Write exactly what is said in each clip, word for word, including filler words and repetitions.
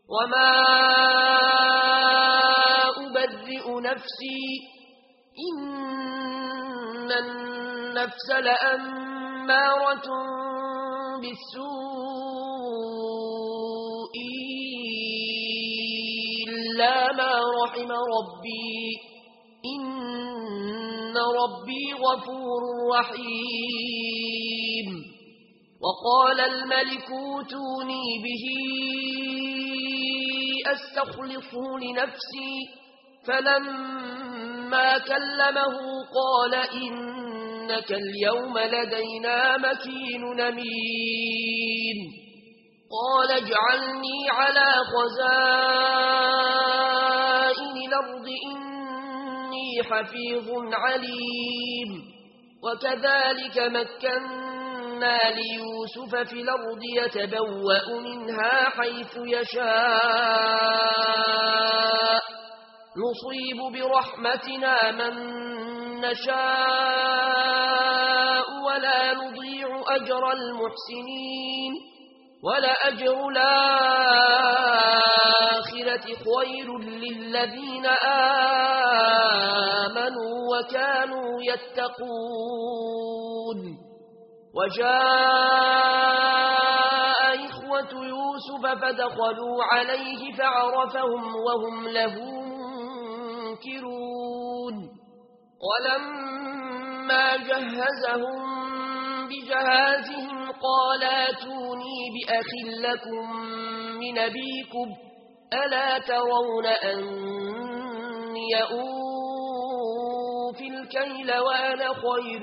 وما أبرئ نفسي إن النفس لأمارة بالسوء إلا ما رحم ربي إن ربي غفور رحيم وقال الملك اوتوني به أستخلصه لنفسي فلما كلمه قال إنك اليوم لدينا مكين أمين قال اجعلني على خزائن الأرض إني حفيظ عليم وكذلك مكنا ليوسف في الأرض يتبوأ منها حيث يشاء نصيب برحمتنا من نشاء ولا نضيع أجر المحسنين ولأجر الآخرة خير للذين آمنوا وكانوا يتقون وجاء إخوة يوسف فدخلوا عليه فعرفهم وهم له منكرون ولما جهزهم بجهازهم قال اتوني بأخ لكم من أبيكم ألا ترون أني أوفي الكيل وأنا خير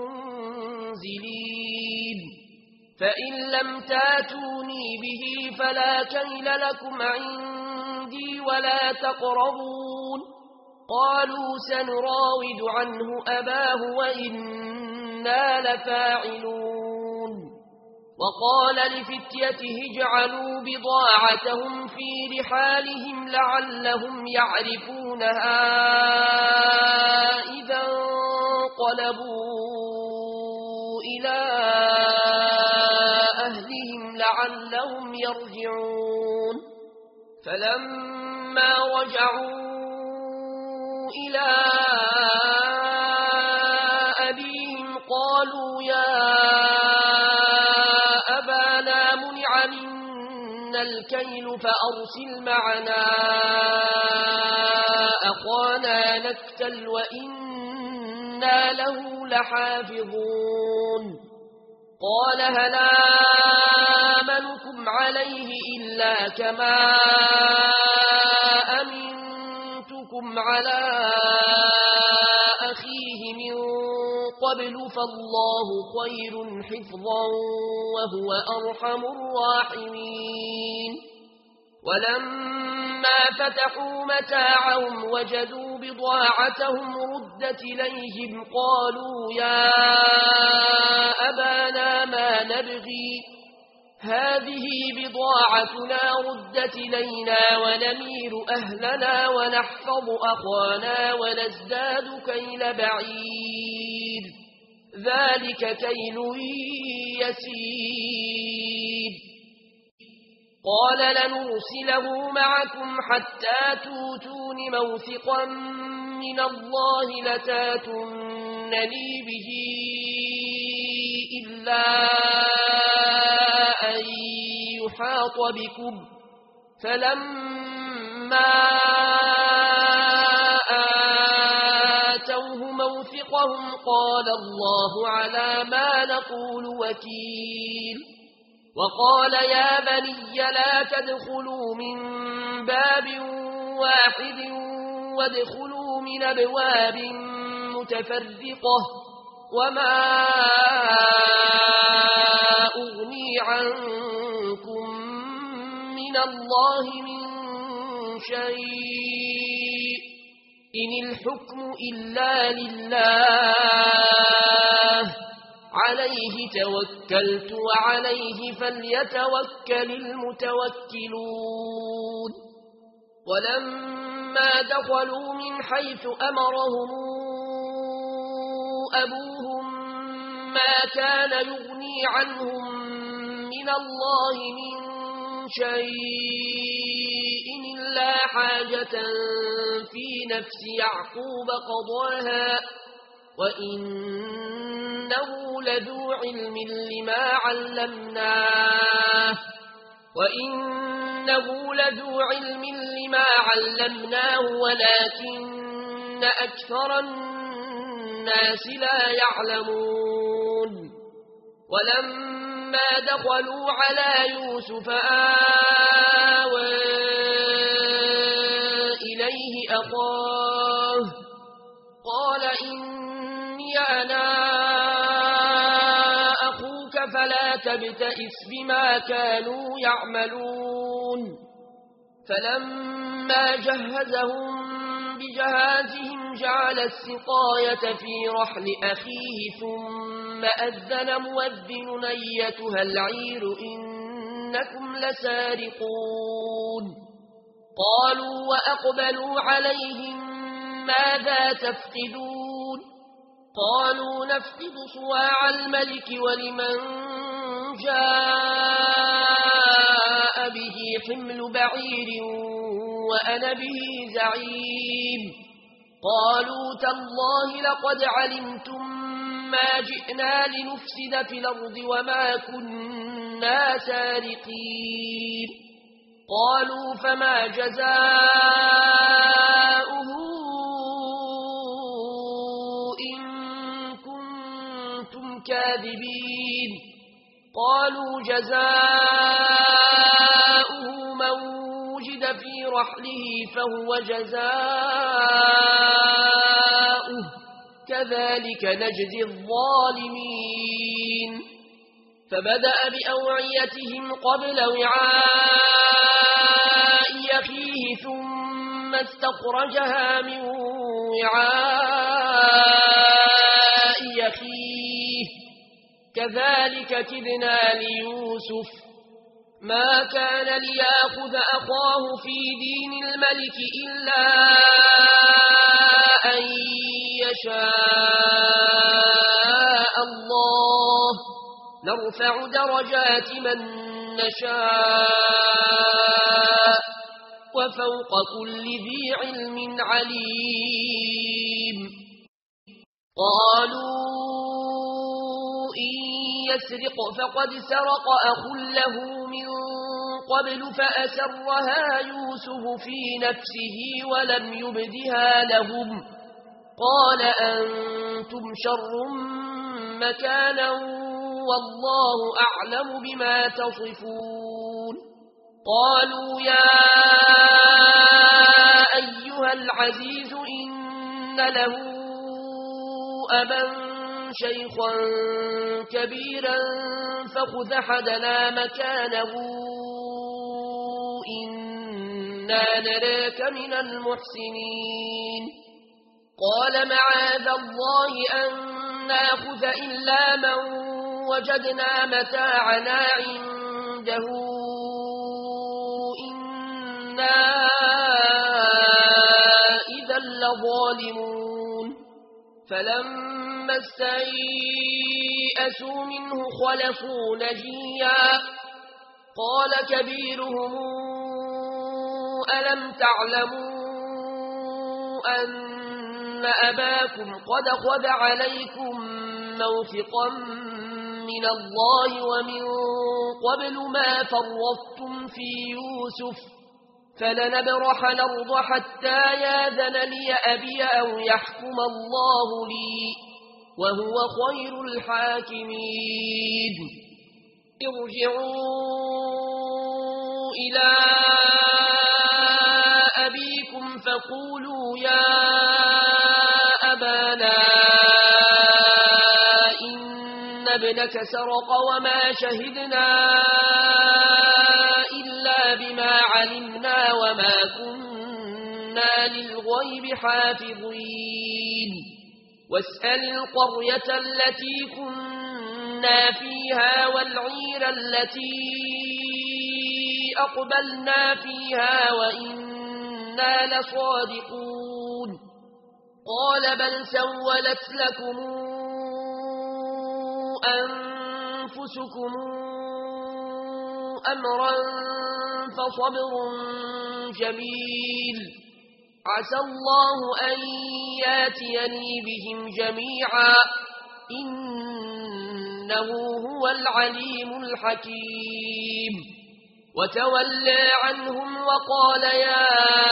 المنزلين فإن لم تاتوني به فلا كيل لكم عندي ولا تقربون قالوا سنراود عنه أباه وإنا لفاعلون وقال لفتيته اجعلوا بضاعتهم في رحالهم لعلهم يعرفونها إذا انقلبوا إلى أهلهم لعلهم يرجعون فلما رجعوا إلى أبيهم قالوا يا أبانا منع منا الكيل فأرسل معنا أخانا نكتل وإنا له لحافظون قال هل آمنكم عليه إلا كما أمنتكم على أخيه من قبل فالله خير حفظا وهو أرحم الراحمين ولما فتحوا متاعهم وجدوا بضاعتهم ردت إليهم قالوا يا أبانا ما نبغي هذه بضاعتنا ردت إلينا ونمير أهلنا ونحفظ أخانا ونزداد كيل بعيد ذلك كيل يسير قال لنرسله معكم حتى توتون موثقا من الله لتاتونني به إلا أن يحاط بكم فلما آتوه موثقهم قال الله على ما نقول وكيل وقال يا بني لا تدخلوا من باب واحد وادخلوا من أبواب متفرقة وما أغني عنكم من الله من شيء إن الحكم إلا لله عليه توكلت وعليه فليتوكل المتوكلون ولما دخلوا من حيث أمرهم أبوهم ما كان يغني عنهم من الله من شيء حاجة في نفس يعقوب قضاها وإنه لذو علم لما علمناه وإنه لذو علم لما علمناه ولكن أكثر الناس لا يعلمون ولما دخلوا على يوسف آوى إليه أخاه قال إني أنا أخوك فلا تبتئس بما كانوا يعملون فلما جهزهم بجهازهم جعل السقاية في رحل أخيه ثم أذن مؤذن أيتها العير إنكم لسارقون قالوا وأقبلوا عليهم ماذا تفقدون قالوا نفقد صواع الملك ولمن جاء به حمل بعير وأنا به زعيم قالوا تالله لقد علمتم ما جئنا لنفسد في الأرض وما كنا سارقين قالوا فما جزاؤه إن كنتم كاذبين قالوا جزاؤه من وجد في رحله فهو جزاؤه كذلك نجزي الظالمين فبدأ بأوعيتهم قبل وعاء أخيه ثم استخرجها من وعاء أخيه كذلك كدنا ليوسف ما كان ليأخذ أخاه في دين الملك إلا أن يشاء الله نرفع درجات من نشاء وفوق كل ذي علم عليم قالوا إن يسرق فقد سرق أخ له من قبل فأسرها يوسف في نفسه ولم يبدها لهم قال أنتم شر مكانا والله أعلم بما تصفون قالوا يا أيها العزيز إن له أبا شيخا كبيرا فخذ أحدنا مكانه إنا نراك من المحسنين قال معاذ الله أن نأخذ إلا من وجدنا متاعنا عنده إنا إذا لظالمون فلما استيئسوا منه خلصوا نجيا قال كبيرهم ألم تعلموا أن أباكم قد خذ عليكم موثقا من الله ومن قبل ما فرطتم في يوسف فلنبرح الأرض حتى ياذن لي أبي أو يحكم الله لي وهو خير الحاكمين ارجعوا إلى أبيكم فقولوا يا أبانا إن ابنك سرق وما شهدنا إلا بما علمنا وما كنا للغيب حافظين واسأل القرية التي كنا فيها والعير التي أقبلنا فيها وإنا لصادقون قال بل سولت لكم أنفسكم أمرا فصبر جميل عسى الله أن ياتيني بهم جميعا إنه هو العليم الحكيم وتولى عنهم وقال يا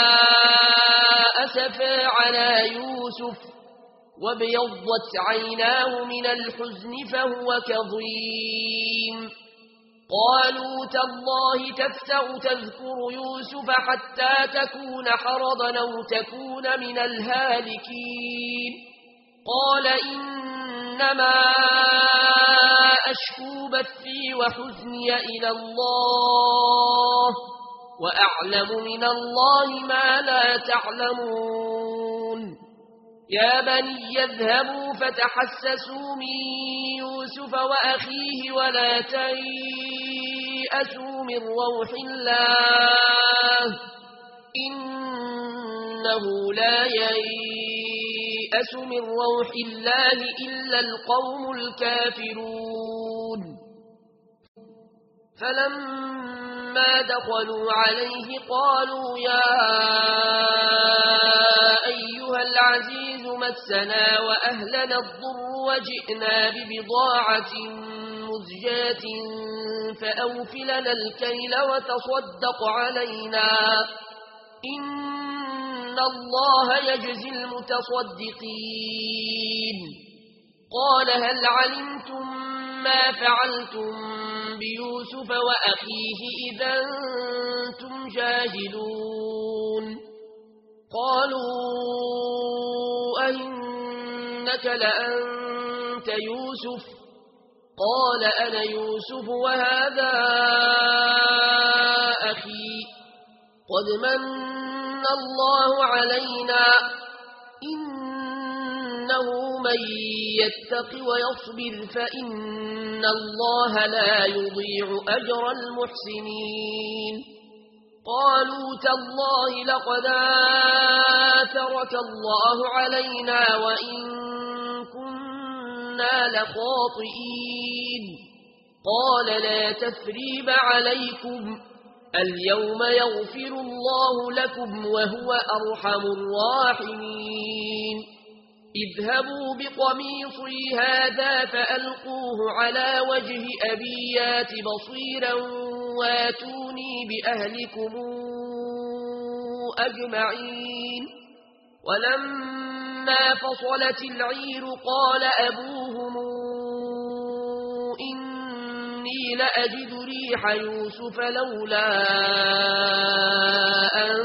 أسفا على يوسف وابيضت عيناه من الحزن فهو كظيم قالوا تالله تفتأ تذكر يوسف حتى تكون حرضا أو تكون من الهالكين قال إنما أشكو بثي وحزني إلى الله وأعلم من الله ما لا تعلمون يا بني يذهبوا فتحسسوا من يوسف وأخيه ولا تيأسوا من روح الله إنه لا ييأس من روح الله إلا القوم الكافرون فلما دخلوا عليه قالوا يا أيها العزيز مسنا وأهلنا الضر وجئنا ببضاعة مزجاة فأوفلنا الكيل وتصدق علينا إن الله يجزي المتصدقين قال هل علمتم ما فعلتم بيوسف وأخيه إذا أنتم جاهلون قالوا أئنك لأنت يوسف قال أنا يوسف وهذا أخي قد من الله علينا إنه من يتق ويصبر فإن الله لا يضيع أجر المحسنين قالوا تالله لقد آثرك الله علينا وإن كنا لخاطئين قال لا تثريب عليكم اليوم يغفر الله لكم وهو أرحم الراحمين اذهبوا بقميصي هذا فألقوه على وجه أبي يات بصيرا واتوني بأهلكم أجمعين ولما فصلت العير قال أبوهم إني لأجد ريح يوسف لولا أن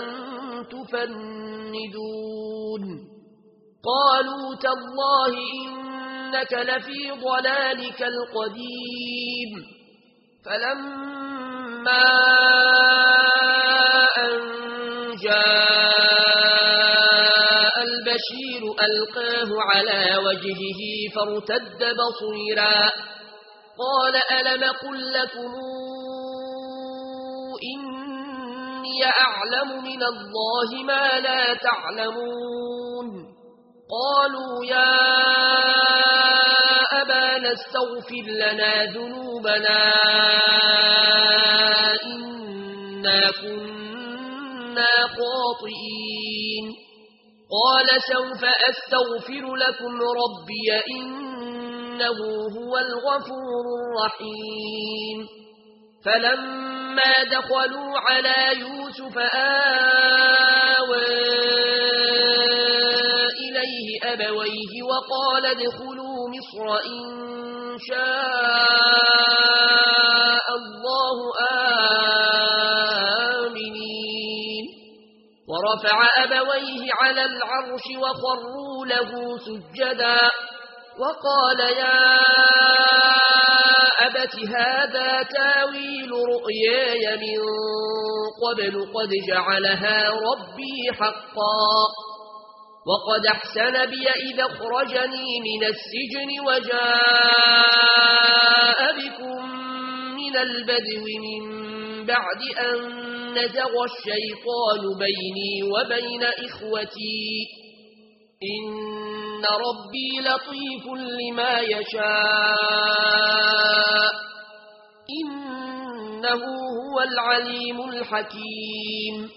تفندون قالوا تالله إنك لفي ضلالك القديم فلما أن جاء البشير ألقاه على وجهه فارتد بصيرا قال ألم قل لكم إني أعلم من الله ما لا تعلمون قالوا يا أبانا استغفر لنا ذنوبنا إنا كنا خاطئين قال سوف أستغفر لكم ربي إنه هو الغفور الرحيم فلما دخلوا على يوسف آوى إليه أبويه وقال ادخلوا مصر إن شاء الله آمنين ورفع أبويه على العرش وخروا له سجدا وقال يا أبت هذا تاويل رؤياي من قبل قد جعلها ربي حقا وقد أحسن بي إذا أخرجني من السجن وجاء بكم من البدو من بعد أن نزغ الشيطان بيني وبين إخوتي إن ربي لطيف لما يشاء إن إنه هو العليم الحكيم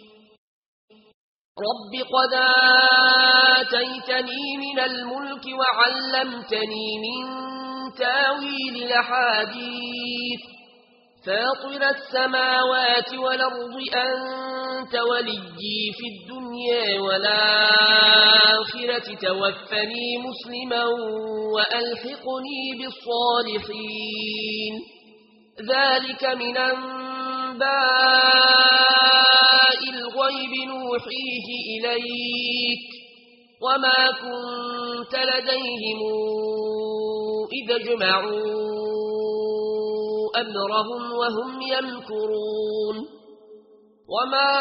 رب قد آتيتني من الملك وعلمتني من تاويل الأحاديث فاطر السماوات والأرض أنت وليي في الدنيا والآخرة توفني مسلما وألحقني بالصالحين ذلك من أنباء الغيب نوحيه إليك وما كنت لديهم إذا جمعوا أمرهم وهم يمكرون وما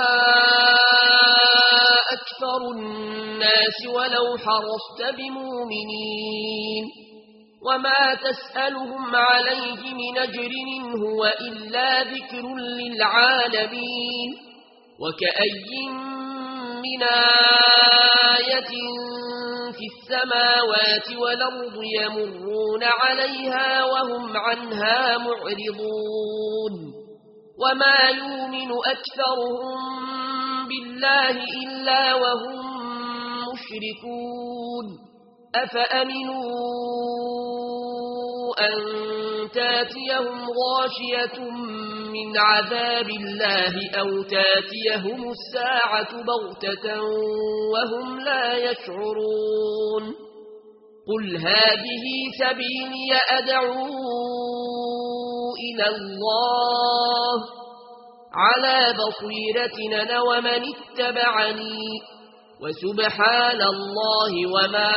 أكثر الناس ولو حرصت بمؤمنين وما تسألهم عليه من أجر هو إلا ذكر للعالمين وكأي من آية في السماوات والأرض يمرون عليها وهم عنها معرضون وما يؤمن أكثرهم بالله إلا وهم مشركون أفأمنوا أن تاتيهم غاشية من عذاب الله أو تاتيهم الساعة بغتة وهم لا يشعرون قل هذه سبيلي أدعو إلى الله على بصيرة أنا ومن اتبعني وسبحان الله وما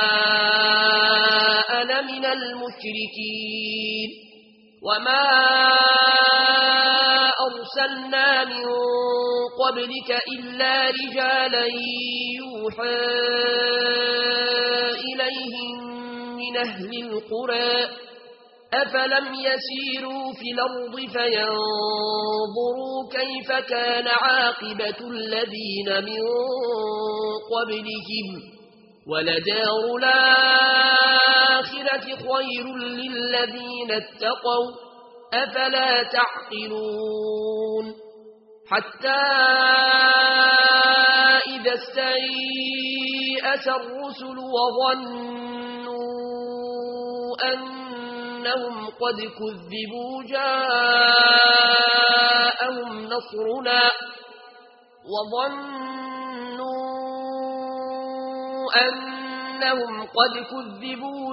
أنا من المشركين وما أرسلنا من قبلك إلا رجالا يوحى إليهم من أهل القرى أفلم يسيروا في الأرض فينظروا كيف كان عاقبة الذين من قبلهم ولدار الآخرة خير للذين اتقوا أفلا تعقلون حتى إذا استيأس الرسل وظنوا أن أنهم قد كذبوا جاءهم نصرنا وظنوا أنهم قد كذبوا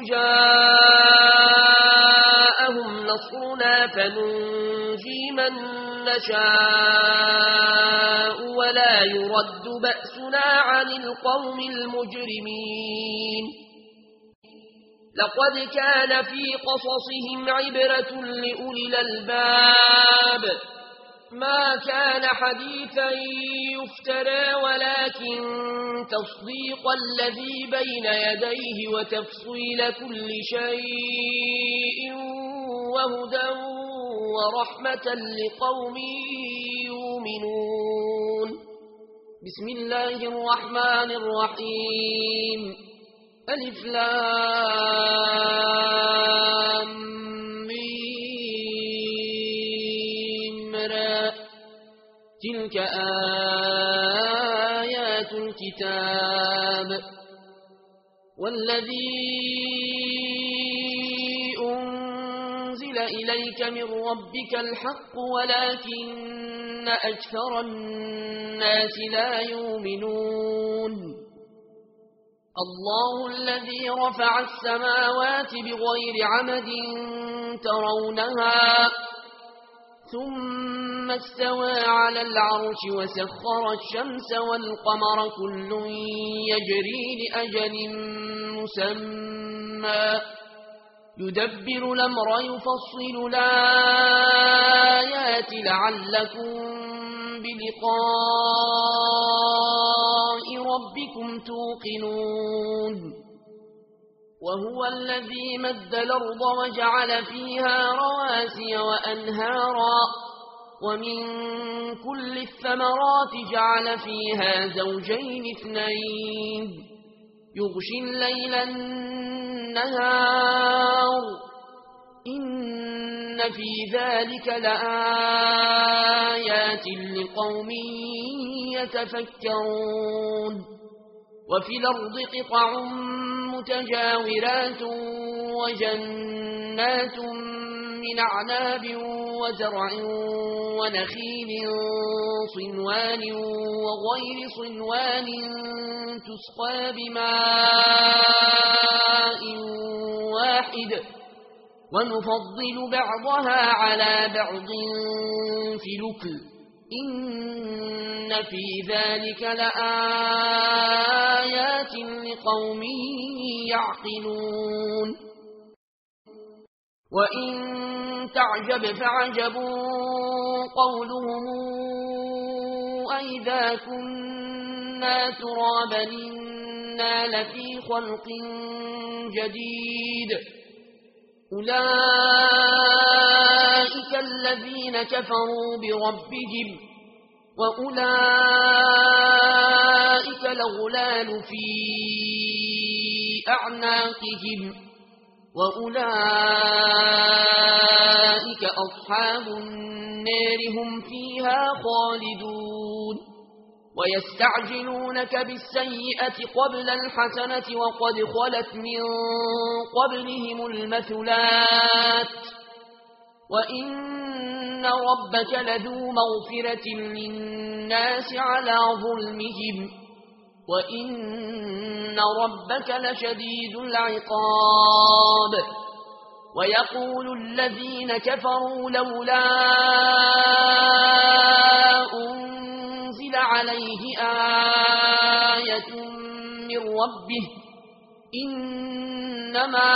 جاءهم نصرنا فننجي من نشاء ولا يرد بأسنا عن القوم المجرمين لقد كان في قصصهم عبرة لأولي الألباب ما كان حديثا يفترى ولكن تصديق الذي بين يديه وتفصيل كل شيء وهدى ورحمة لقوم يؤمنون بسم الله الرحمن الرحيم ألف لام ميم را تلك آيات الكتاب والذي أنزل إليك من ربك الحق ولكن أكثر الناس لا يؤمنون الله الذي رفع السماوات بغير عمد ترونها ثم استوى على العرش وسخر الشمس والقمر كل يجري لأجل مسمى يدبر الأمر يفصل الآيات لعلكم بلقاء ربكم توقنون وهو الذي مد الأرض وجعل فيها رواسي وأنهارا ومن كل الثمرات جعل فيها زوجين اثنين يغشي الليل النهار إن في ذلك لآيات لقوم يتفكرون وفي الأرض قطع متجاورات وجنات من أعناب وزرع ونخيل صنوان وغير صنوان تسقى بماء واحد ونفضل بعضها على بعض في الأكل إن في ذلك لآيات لقوم يعقلون وإن تعجب فعجب قولهم أئذا كنا ترابا إنا لفي خلق جديد أولئك الذين كفروا بربهم وأولئك الأغلال في أعناقهم وأولئك أصحاب النار هم فيها خالدون ويستعجلونك بالسيئة قبل الحسنة وقد خلت من قبلهم المثلات وإن ربك لذو مغفرة للناس على ظلمهم وإن ربك لشديد العقاب ويقول الذين كفروا لولا أنزل عليه آية من ربه إنما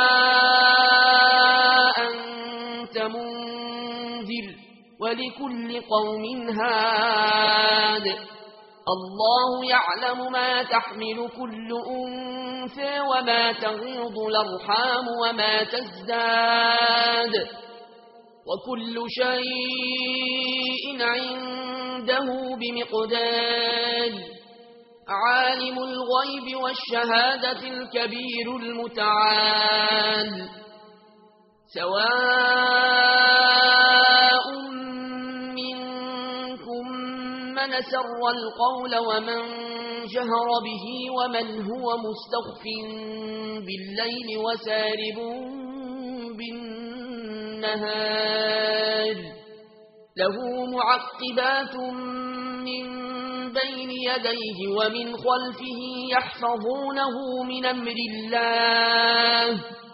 أنت منذر ولكل قوم هاد الله يعلم ما تحمل كل أنثى وما تغيض الأرحام وما تزداد وكل شيء عنده بمقدار عالم الغيب والشهادة الكبير المتعال سواء منكم من سر القول ومن جهر به ومن هو مستخف بالليل وسارب بالنهار له معقبات من بين يديه ومن خلفه يحفظونه من أمر الله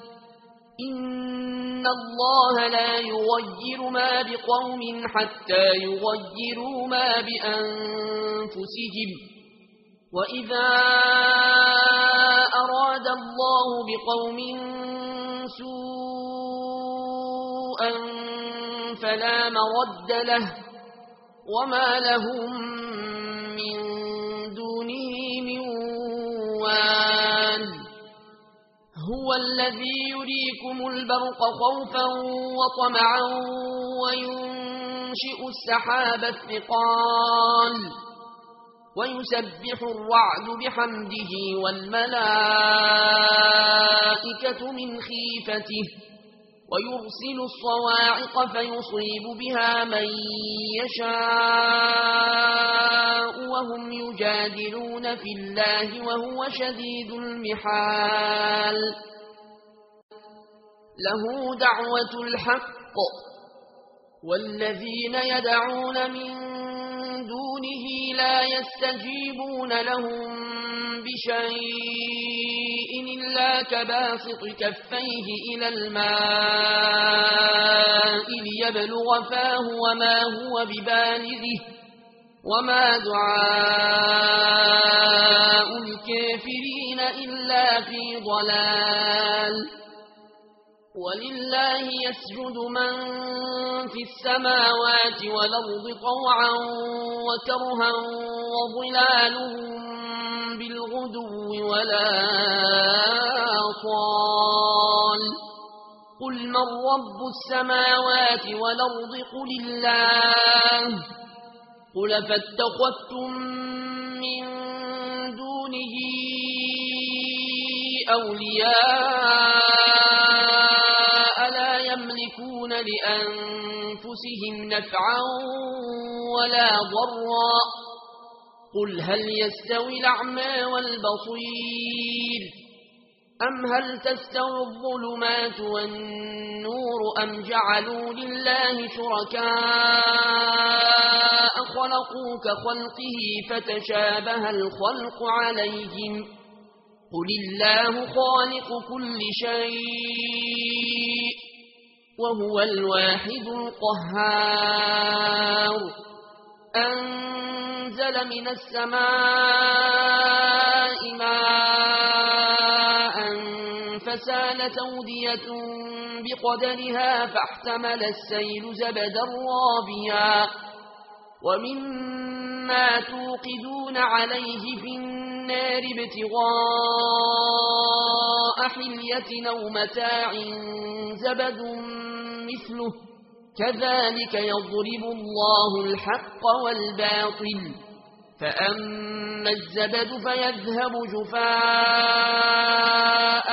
إن الله لا يغير ما بقوم حتى يغيروا ما بأنفسهم وإذا أراد الله بقوم سوءا فلا مرد له وما لهم من دونه من وال هو الذي يريكم البرق خوفا وطمعا وينشئ السحاب الثقال ويسبح الرعد بحمده والملائكة من خيفته ويرسل الصواعق فيصيب بها من يشاء وهم يجادلون في الله وهو شديد المحال له دعوة الحق والذين يدعون من دونه لا يستجيبون لهم بشيء إلا كباسط كفيه إلى الماء ليبلغ فاه وما هو ببالغه وما دعاء الكافرين إلا في ضلال ولله يسجد من في السماوات والأرض طوعا وكرها وظلالهم بالغدو ولا طال قل من رب السماوات والأرض قل الله قل فاتخذتم من دونه أولياء لا يملكون بأنفسهم نفعا ولا ضرا قل هل يستوي الأعمى والبصير أم هل تستوي الظلمات والنور أم جعلوا لله شركاء خلقوا كخلقه فتشابه الخلق عليهم قل الله خالق كل شيء وهو الواحد القهار أنزل من السماء ماء فسالت أودية بقدرها فاحتمل السيل زبدا رابيا ومما توقدون عليه في النار ابتغاء حلية أو متاع زبد مثله كذلك يضرب الله الحق والباطل فأما الزبد فيذهب جفاء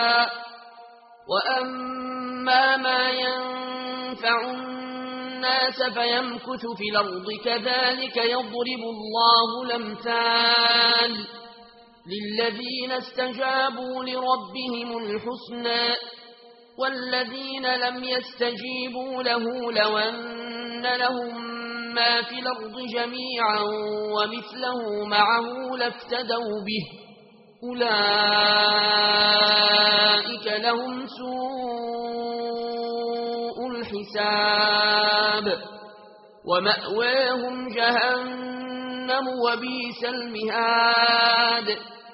وأما ما ينفع الناس فيمكث في الأرض كذلك يضرب الله الأمثال للذين استجابوا لربهم الحسنى والذين لم يستجيبوا له لو أن لهم ما في الأرض جميعا ومثله معه لافتدوا به أولئك لهم سوء الحساب ومأواهم جهنم وبئس المهاد